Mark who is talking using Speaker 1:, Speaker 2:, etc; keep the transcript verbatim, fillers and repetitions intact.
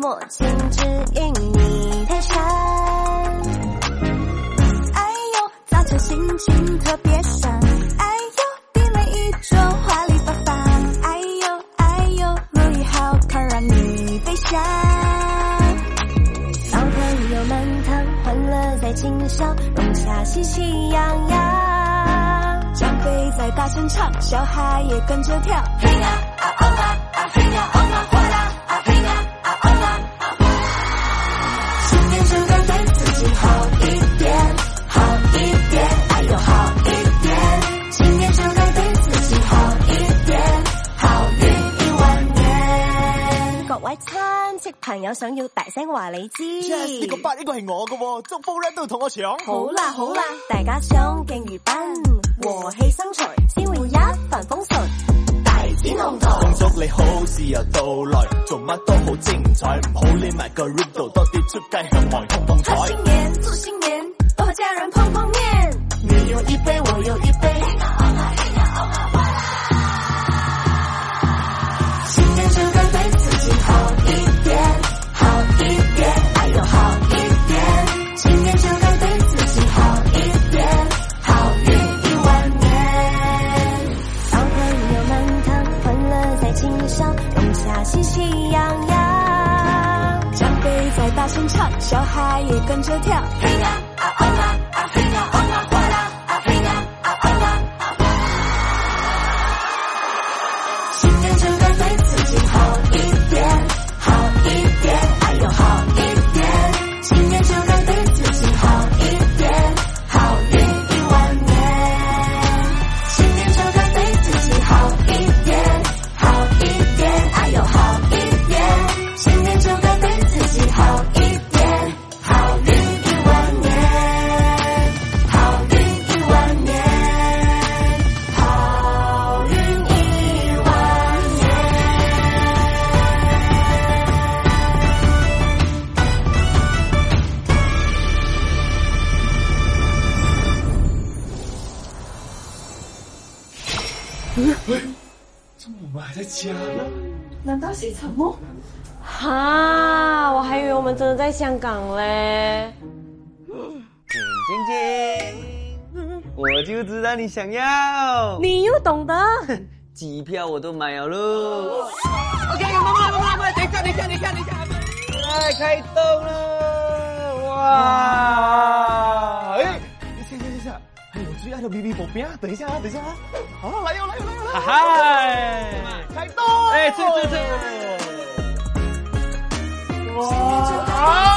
Speaker 1: 默情指引你泰山。哎呦，早晨心情特别爽，哎呦，地雷一桌华丽八方，哎呦哎呦，陆羽好看让你飞翔。小朋友们谈欢乐在今宵，融洽喜气洋洋，长辈在大声唱，小孩也跟着跳，嘿呀啊哦啊啊，嘿呀哦啊哗啦啊，嘿呀啊哦啊啊。新年就该对自己好一点，好一点，哎呦好一点，新年就该对自己好一點，好運一萬年。各位親戚朋友想要大聲話你知
Speaker 2: ，Yes 呢個八應該係我嘅喎，祝福咧都同我搶。
Speaker 1: 好啦好啦，大家相敬如賓，和氣生財，先會一帆風順，大展宏圖。恭祝你好事又到來，做乜都好精彩，唔好匿埋個 room 度，多啲出街向外碰碰彩。賀新年祝新年，多和家人碰碰面，你有一杯我有一杯，新年就該對自己好一點，好一點，哎呦好一點，新年就該對自己好一點，好運一萬年。小朋友們談歡樂在今宵，融洽喜氣洋洋，長輩在大聲唱，小孩也跟着跳，嘿呀啊哦啊啊，嘿呀哦啊哗啦啊，嘿呀啊哦啊啊。新年就該對自己好一點，好一點，哎呦好一點，新年就該對自己好一點，好運一萬年。新年就該對自己好一點，好一點，哎呦好一點，新年就該對自己好一點，好運一萬年，好運一萬年，好運一萬年。
Speaker 2: 怎麼我們還在家呢？
Speaker 3: 難道是沉默？
Speaker 4: 哈，我还以为我们真的在香港嘞。
Speaker 5: 晶晶，我就知道你想要，
Speaker 4: 你又懂得？
Speaker 5: 机票我都买了喽。OK， 妈妈，妈妈，妈，等一下，等一下，等一下，等一下，哎，开动了！哇！哎，等一下，等一下，还有我最爱的 B B 薄饼，等一下啊，等一下啊！好，来哟，来哟，来哟，来哟！嗨，开动！哎，吃吃吃！哇！